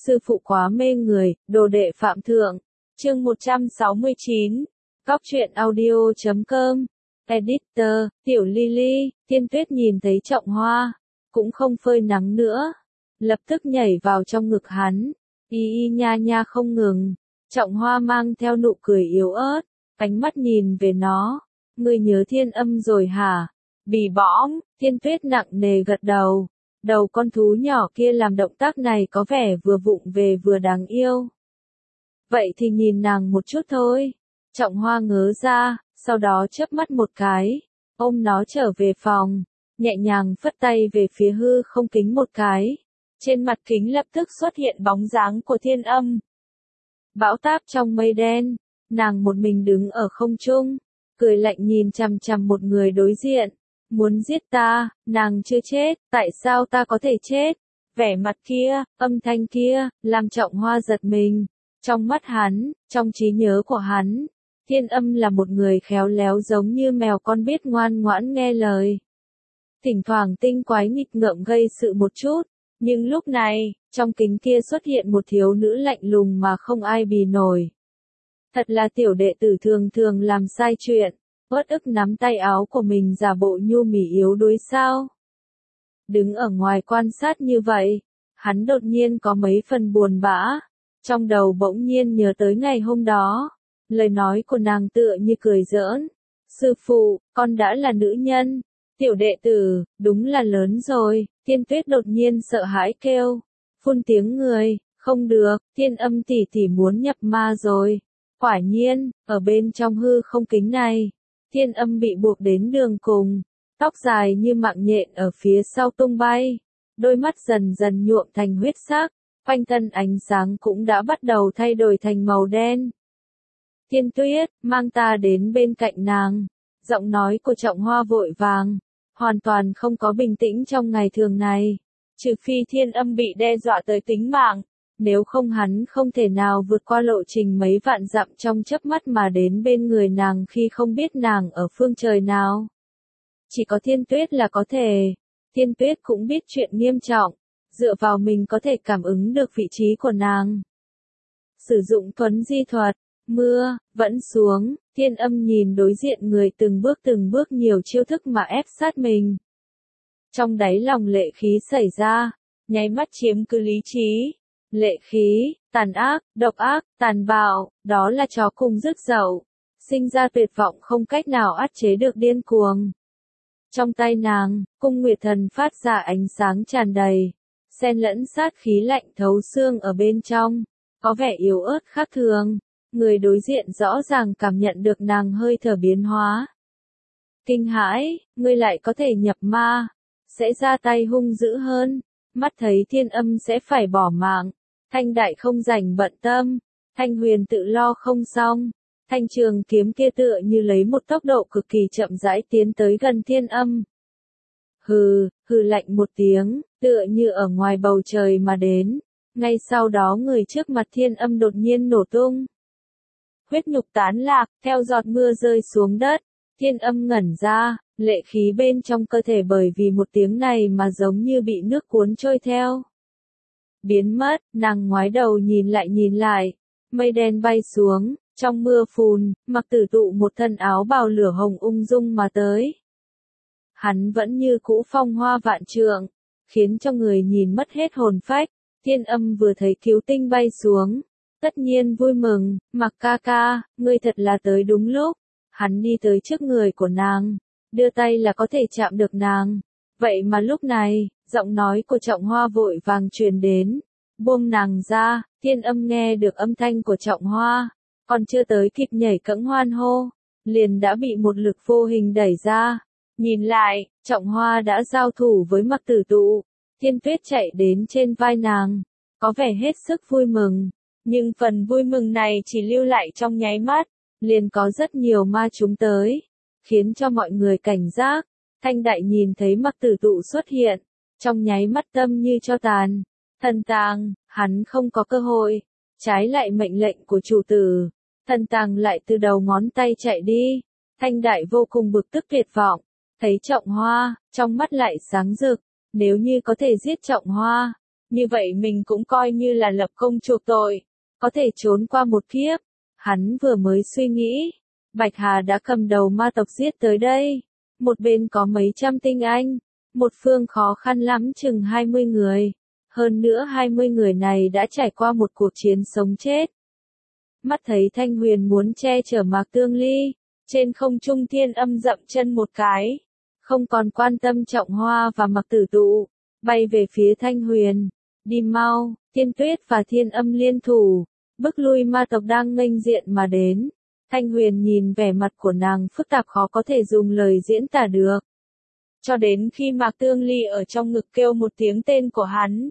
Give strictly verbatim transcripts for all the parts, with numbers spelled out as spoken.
sư phụ quá mê người, đồ đệ phạm thượng. Chương một trăm sáu mươi chín. Góc truyện audio chấm com. Editor, Tiểu Lily. Thiên Tuyết nhìn thấy Trọng Hoa, cũng không phơi nắng nữa, lập tức nhảy vào trong ngực hắn, y y nha nha không ngừng. Trọng Hoa mang theo nụ cười yếu ớt, ánh mắt nhìn về nó. Ngươi nhớ Thiên Âm rồi hả? Bì bõm. Thiên Tuyết nặng nề gật đầu. Đầu con thú nhỏ kia làm động tác này có vẻ vừa vụng về vừa đáng yêu. Vậy thì nhìn nàng một chút thôi. Trọng Hoa ngớ ra, sau đó chớp mắt một cái, ôm nó trở về phòng, nhẹ nhàng phất tay về phía hư không kính một cái. Trên mặt kính lập tức xuất hiện bóng dáng của Thiên Âm. Bão táp trong mây đen, nàng một mình đứng ở không trung, cười lạnh nhìn chằm chằm một người đối diện. Muốn giết ta, nàng chưa chết, tại sao ta có thể chết? Vẻ mặt kia, âm thanh kia, làm Trọng Hoa giật mình. Trong mắt hắn, trong trí nhớ của hắn, Thiên Âm là một người khéo léo giống như mèo con biết ngoan ngoãn nghe lời. Thỉnh thoảng tinh quái nghịch ngợm gây sự một chút, nhưng lúc này, trong kính kia xuất hiện một thiếu nữ lạnh lùng mà không ai bì nổi. Thật là tiểu đệ tử thường thường làm sai chuyện, uất ức nắm tay áo của mình giả bộ nhu mì yếu đuối sao. Đứng ở ngoài quan sát như vậy, hắn đột nhiên có mấy phần buồn bã, trong đầu bỗng nhiên nhớ tới ngày hôm đó. Lời nói của nàng tựa như cười giỡn. Sư phụ, con đã là nữ nhân. Tiểu đệ tử, đúng là lớn rồi. Thiên Tuyết đột nhiên sợ hãi kêu. Phun tiếng người, không được, Thiên Âm tỷ tỷ muốn nhập ma rồi. Quả nhiên, ở bên trong hư không kính này, Thiên Âm bị buộc đến đường cùng. Tóc dài như mạng nhện ở phía sau tung bay. Đôi mắt dần dần nhuộm thành huyết sắc. Quanh thân ánh sáng cũng đã bắt đầu thay đổi thành màu đen. Thiên Tuyết, mang ta đến bên cạnh nàng. Giọng nói của Trọng Hoa vội vàng, hoàn toàn không có bình tĩnh trong ngày thường này. Trừ phi Thiên Âm bị đe dọa tới tính mạng, nếu không hắn không thể nào vượt qua lộ trình mấy vạn dặm trong chớp mắt mà đến bên người nàng khi không biết nàng ở phương trời nào. Chỉ có Thiên Tuyết là có thể. Thiên Tuyết cũng biết chuyện nghiêm trọng, dựa vào mình có thể cảm ứng được vị trí của nàng. Sử dụng thuấn di thuật. Mưa, vẫn xuống, Thiên Âm nhìn đối diện người từng bước từng bước nhiều chiêu thức mà ép sát mình. Trong đáy lòng lệ khí xảy ra, nháy mắt chiếm cứ lý trí. Lệ khí, tàn ác, độc ác, tàn bạo, đó là chó cùng rứt dậu. Sinh ra tuyệt vọng không cách nào át chế được điên cuồng. Trong tay nàng, cung nguyệt thần phát ra ánh sáng tràn đầy, xen lẫn sát khí lạnh thấu xương ở bên trong, có vẻ yếu ớt khác thường. Người đối diện rõ ràng cảm nhận được nàng hơi thở biến hóa. Kinh hãi, ngươi lại có thể nhập ma, sẽ ra tay hung dữ hơn, mắt thấy Thiên Âm sẽ phải bỏ mạng. Thanh đại không rảnh bận tâm, Thanh huyền tự lo không xong, thanh trường kiếm kia tựa như lấy một tốc độ cực kỳ chậm rãi tiến tới gần Thiên Âm. Hừ, hừ lạnh một tiếng, tựa như ở ngoài bầu trời mà đến, ngay sau đó người trước mặt Thiên Âm đột nhiên nổ tung. Huyết nhục tán lạc, theo giọt mưa rơi xuống đất, Thiên Âm ngẩn ra, lệ khí bên trong cơ thể bởi vì một tiếng này mà giống như bị nước cuốn trôi theo. Biến mất, nàng ngoái đầu nhìn lại nhìn lại, mây đen bay xuống, trong mưa phùn, Mặc Tử Tụ một thân áo bào lửa hồng ung dung mà tới. Hắn vẫn như cũ phong hoa vạn trượng, khiến cho người nhìn mất hết hồn phách. Thiên Âm vừa thấy cứu tinh bay xuống, tất nhiên vui mừng, Mặc ca ca, ngươi thật là tới đúng lúc. Hắn đi tới trước người của nàng, đưa tay là có thể chạm được nàng. Vậy mà lúc này, giọng nói của Trọng Hoa vội vàng truyền đến, buông nàng ra. Thiên Âm nghe được âm thanh của Trọng Hoa, còn chưa tới kịp nhảy cẫng hoan hô, liền đã bị một lực vô hình đẩy ra. Nhìn lại, Trọng Hoa đã giao thủ với Mặc Tử Tụ. Thiên Tuyết chạy đến trên vai nàng, có vẻ hết sức vui mừng. Nhưng phần vui mừng này chỉ lưu lại trong nháy mắt, liền có rất nhiều ma chúng tới, khiến cho mọi người cảnh giác. Thanh đại nhìn thấy Mặc Tử Tụ xuất hiện, trong nháy mắt tâm như cho tàn. Thần tàng, hắn không có cơ hội, trái lại mệnh lệnh của chủ tử. Thần tàng lại từ đầu ngón tay chạy đi. Thanh đại vô cùng bực tức tuyệt vọng, thấy Trọng Hoa, trong mắt lại sáng rực. Nếu như có thể giết Trọng Hoa, như vậy mình cũng coi như là lập công chuộc tội, có thể trốn qua một kiếp. Hắn vừa mới suy nghĩ, Bạch Hà đã cầm đầu ma tộc giết tới đây. Một bên có mấy trăm tinh anh, một phương khó khăn lắm chừng hai mươi người. Hơn nữa hai mươi người này đã trải qua một cuộc chiến sống chết. Mắt thấy Thanh Huyền muốn che chở Mạc Tương Ly, trên không trung Thiên Âm dậm chân một cái, không còn quan tâm Trọng Hoa và Mạc Tử Tụ, bay về phía Thanh Huyền. Đi mau, Thiên Tuyết và Thiên Âm liên thủ, bức lui ma tộc đang nghênh diện mà đến. Thanh Huyền nhìn vẻ mặt của nàng phức tạp khó có thể dùng lời diễn tả được. Cho đến khi Mạc Tương Ly ở trong ngực kêu một tiếng tên của hắn.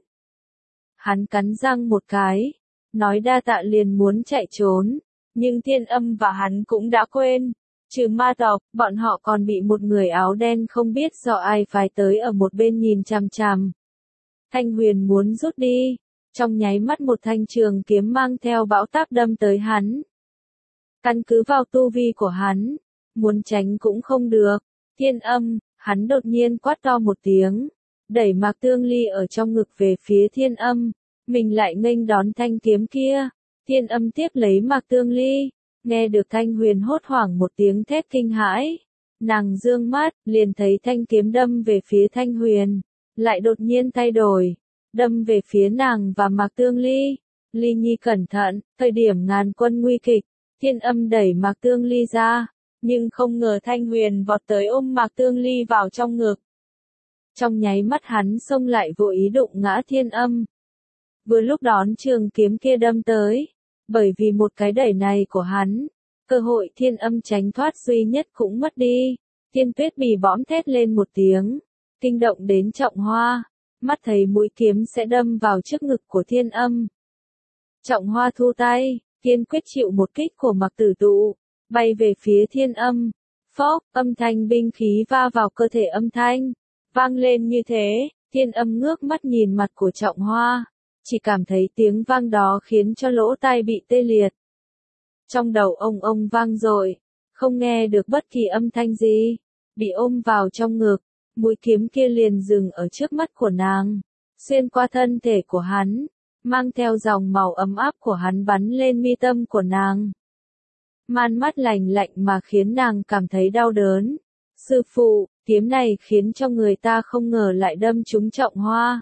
Hắn cắn răng một cái, nói đa tạ liền muốn chạy trốn, nhưng Thiên Âm và hắn cũng đã quên. Trừ ma tộc, bọn họ còn bị một người áo đen không biết do ai phái tới ở một bên nhìn chằm chằm. Thanh Huyền muốn rút đi, trong nháy mắt một thanh trường kiếm mang theo bão táp đâm tới hắn. Căn cứ vào tu vi của hắn, muốn tránh cũng không được. Thiên Âm, hắn đột nhiên quát to một tiếng, đẩy Mạc Tương Ly ở trong ngực về phía Thiên Âm, mình lại nghênh đón thanh kiếm kia. Thiên Âm tiếp lấy Mạc Tương Ly, nghe được Thanh Huyền hốt hoảng một tiếng thét kinh hãi. Nàng dương mắt, liền thấy thanh kiếm đâm về phía Thanh Huyền, lại đột nhiên thay đổi, đâm về phía nàng và Mạc Tương Ly. Ly Nhi cẩn thận, thời điểm ngàn quân nguy kịch, Thiên Âm đẩy Mạc Tương Ly ra, nhưng không ngờ Thanh Huyền vọt tới ôm Mạc Tương Ly vào trong ngực. Trong nháy mắt hắn xông lại vô ý đụng ngã Thiên Âm. Vừa lúc đón trường kiếm kia đâm tới, bởi vì một cái đẩy này của hắn, cơ hội Thiên Âm tránh thoát duy nhất cũng mất đi. Thiên Tuyết bì bõm thét lên một tiếng, kinh động đến Trọng Hoa, mắt thấy mũi kiếm sẽ đâm vào trước ngực của Thiên Âm. Trọng Hoa thu tay, kiên quyết chịu một kích của Mạc Tử Tụ, bay về phía Thiên Âm. Phốc, âm thanh binh khí va vào cơ thể âm thanh, vang lên như thế. Thiên Âm ngước mắt nhìn mặt của Trọng Hoa, chỉ cảm thấy tiếng vang đó khiến cho lỗ tai bị tê liệt. Trong đầu ông ông vang dội, không nghe được bất kỳ âm thanh gì, bị ôm vào trong ngực, mũi kiếm kia liền dừng ở trước mắt của nàng, xuyên qua thân thể của hắn, mang theo dòng màu ấm áp của hắn bắn lên mi tâm của nàng. Man mắt lạnh lạnh mà khiến nàng cảm thấy đau đớn. Sư phụ, kiếm này khiến cho người ta không ngờ lại đâm trúng Trọng Hoa.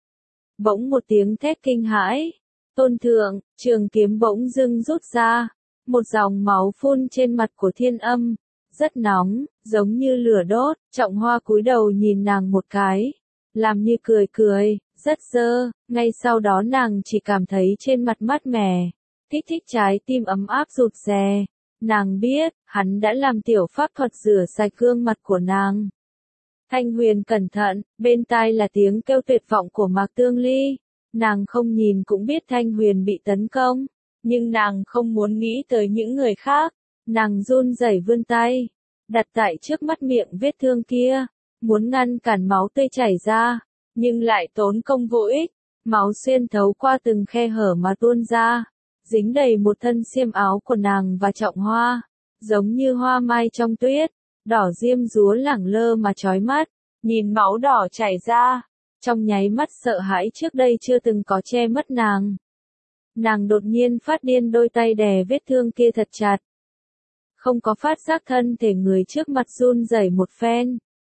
Bỗng một tiếng thét kinh hãi, tôn thượng, trường kiếm bỗng dưng rút ra, một dòng máu phun trên mặt của Thiên Âm, rất nóng, giống như lửa đốt. Trọng Hoa cúi đầu nhìn nàng một cái, làm như cười cười, rất dơ, ngay sau đó nàng chỉ cảm thấy trên mặt mát mẻ, kích thích trái tim ấm áp rụt rè. Nàng biết, hắn đã làm tiểu pháp thuật rửa sạch gương mặt của nàng. Thanh Huyền cẩn thận, bên tai là tiếng kêu tuyệt vọng của Mạc Tương Ly. Nàng không nhìn cũng biết Thanh Huyền bị tấn công, nhưng nàng không muốn nghĩ tới những người khác. Nàng run rẩy vươn tay, đặt tại trước mắt miệng vết thương kia, muốn ngăn cản máu tươi chảy ra, nhưng lại tốn công vô ích. Máu xuyên thấu qua từng khe hở mà tuôn ra, dính đầy một thân xiêm áo của nàng và Trọng Hoa, giống như hoa mai trong tuyết, đỏ diêm dúa lẳng lơ mà chói mắt. Nhìn máu đỏ chảy ra, trong nháy mắt sợ hãi trước đây chưa từng có che mất nàng. Nàng đột nhiên phát điên, đôi tay đè vết thương kia thật chặt. Không có phát giác thân thể người trước mặt run rẩy một phen.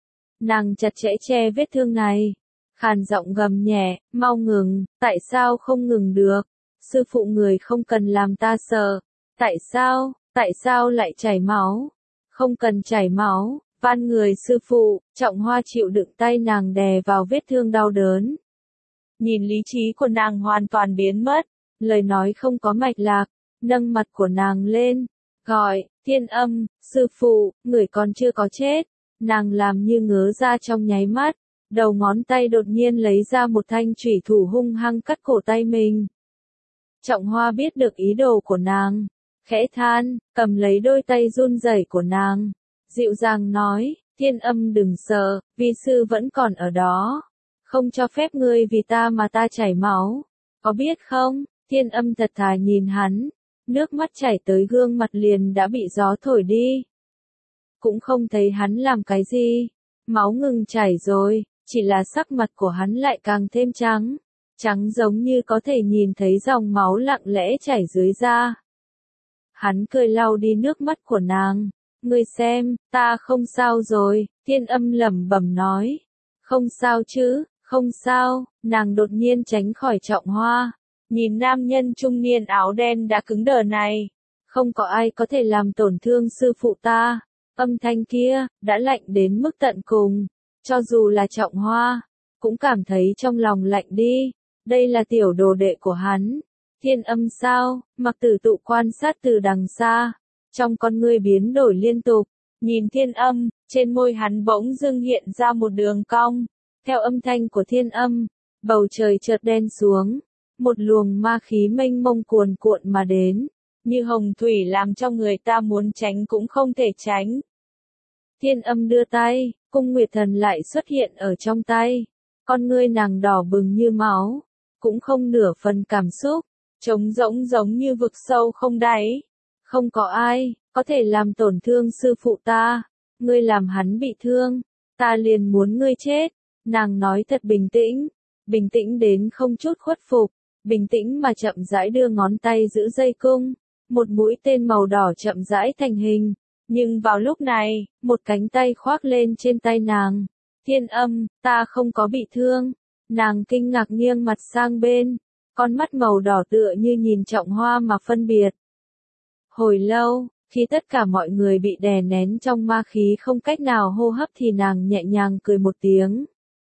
Nàng chặt chẽ che vết thương này, khàn giọng gầm nhẹ, mau ngừng, tại sao không ngừng được? Sư phụ người không cần làm ta sợ. Tại sao, tại sao lại chảy máu? Không cần chảy máu, van người sư phụ. Trọng Hoa chịu đựng tay nàng đè vào vết thương đau đớn. Nhìn lý trí của nàng hoàn toàn biến mất, lời nói không có mạch lạc, nâng mặt của nàng lên, gọi, Thiên Âm, sư phụ, người còn chưa có chết. Nàng làm như ngớ ra trong nháy mắt, đầu ngón tay đột nhiên lấy ra một thanh chủy thủ hung hăng cắt cổ tay mình. Trọng Hoa biết được ý đồ của nàng, khẽ than, cầm lấy đôi tay run rẩy của nàng, dịu dàng nói, Thiên Âm đừng sợ, vi sư vẫn còn ở đó, không cho phép ngươi vì ta mà ta chảy máu, có biết không? Thiên Âm thật thà nhìn hắn, nước mắt chảy tới gương mặt liền đã bị gió thổi đi. Cũng không thấy hắn làm cái gì, máu ngừng chảy rồi, chỉ là sắc mặt của hắn lại càng thêm trắng. trắng giống như có thể nhìn thấy dòng máu lặng lẽ chảy dưới da. Hắn cười lau đi nước mắt của nàng. Ngươi xem, ta không sao rồi, Thiên Âm lẩm bẩm nói. Không sao chứ, không sao, nàng đột nhiên tránh khỏi Trọng Hoa. Nhìn nam nhân trung niên áo đen đã cứng đờ này. Không có ai có thể làm tổn thương sư phụ ta. Âm thanh kia, đã lạnh đến mức tận cùng. Cho dù là Trọng Hoa, cũng cảm thấy trong lòng lạnh đi. Đây là tiểu đồ đệ của hắn. Thiên Âm sao? Mặc Tử Tụ quan sát từ đằng xa. Trong con ngươi biến đổi liên tục. Nhìn Thiên Âm, trên môi hắn bỗng dưng hiện ra một đường cong. Theo âm thanh của Thiên Âm, bầu trời chợt đen xuống. Một luồng ma khí mênh mông cuồn cuộn mà đến. Như hồng thủy làm cho người ta muốn tránh cũng không thể tránh. Thiên Âm đưa tay, cung nguyệt thần lại xuất hiện ở trong tay. Con ngươi nàng đỏ bừng như máu. Cũng không nửa phần cảm xúc. Trống rỗng giống như vực sâu không đáy. Không có ai, có thể làm tổn thương sư phụ ta. Ngươi làm hắn bị thương. Ta liền muốn ngươi chết. Nàng nói thật bình tĩnh. Bình tĩnh đến không chút khuất phục. Bình tĩnh mà chậm rãi đưa ngón tay giữ dây cung. Một mũi tên màu đỏ chậm rãi thành hình. Nhưng vào lúc này, một cánh tay khoác lên trên tay nàng. Thiên Âm, ta không có bị thương. Nàng kinh ngạc nghiêng mặt sang bên. Con mắt màu đỏ tựa như nhìn Trọng Hoa mà phân biệt. Hồi lâu, khi tất cả mọi người bị đè nén trong ma khí không cách nào hô hấp thì nàng nhẹ nhàng cười một tiếng.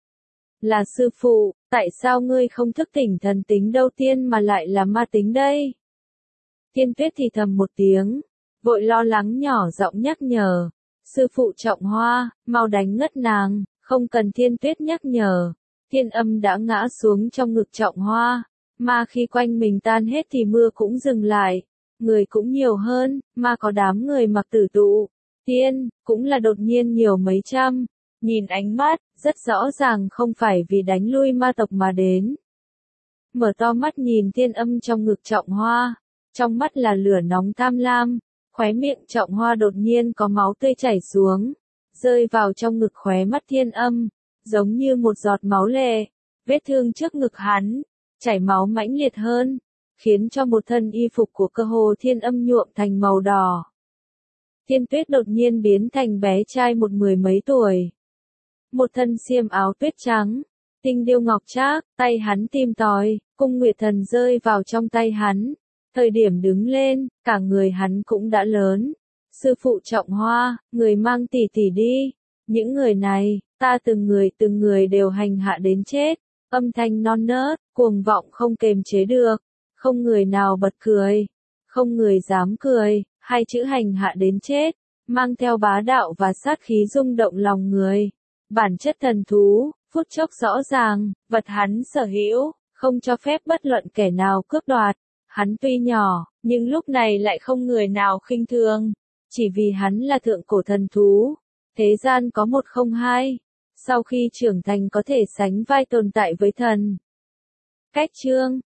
Là sư phụ, tại sao ngươi không thức tỉnh thần tính đầu tiên mà lại là ma tính đây? Thiên Tuyết thì thầm một tiếng, vội lo lắng nhỏ giọng nhắc nhở. Sư phụ Trọng Hoa, mau đánh ngất nàng, không cần Thiên Tuyết nhắc nhở. Thiên Âm đã ngã xuống trong ngực Trọng Hoa. Mà khi quanh mình tan hết thì mưa cũng dừng lại. Người cũng nhiều hơn, mà có đám người Mặc Tử Tụ. Tiên, cũng là đột nhiên nhiều mấy trăm. Nhìn ánh mắt, rất rõ ràng không phải vì đánh lui ma tộc mà đến. Mở to mắt nhìn Thiên Âm trong ngực Trọng Hoa. Trong mắt là lửa nóng tham lam. Khóe miệng Trọng Hoa đột nhiên có máu tươi chảy xuống. Rơi vào trong ngực khóe mắt Thiên Âm. Giống như một giọt máu lệ. Vết thương trước ngực hắn. Chảy máu mãnh liệt hơn. Khiến cho một thân y phục của cơ hồ Thiên Âm nhuộm thành màu đỏ. Thiên Tuyết đột nhiên biến thành bé trai một mười mấy tuổi. Một thân xiêm áo tuyết trắng, tinh điêu ngọc trác, tay hắn tim tòi, cung nguyệt thần rơi vào trong tay hắn. Thời điểm đứng lên, cả người hắn cũng đã lớn. Sư phụ Trọng Hoa, người mang tỷ tỷ đi. Những người này, ta từng người từng người đều hành hạ đến chết. Âm thanh non nớt, cuồng vọng không kềm chế được. Không người nào bật cười. Không người dám cười. Hai chữ hành hạ đến chết. Mang theo bá đạo và sát khí rung động lòng người. Bản chất thần thú, phút chốc rõ ràng, vật hắn sở hữu, không cho phép bất luận kẻ nào cướp đoạt. Hắn tuy nhỏ, nhưng lúc này lại không người nào khinh thường. Chỉ vì hắn là thượng cổ thần thú. Thế gian có một không hai. Sau khi trưởng thành có thể sánh vai tồn tại với thần. Cách chương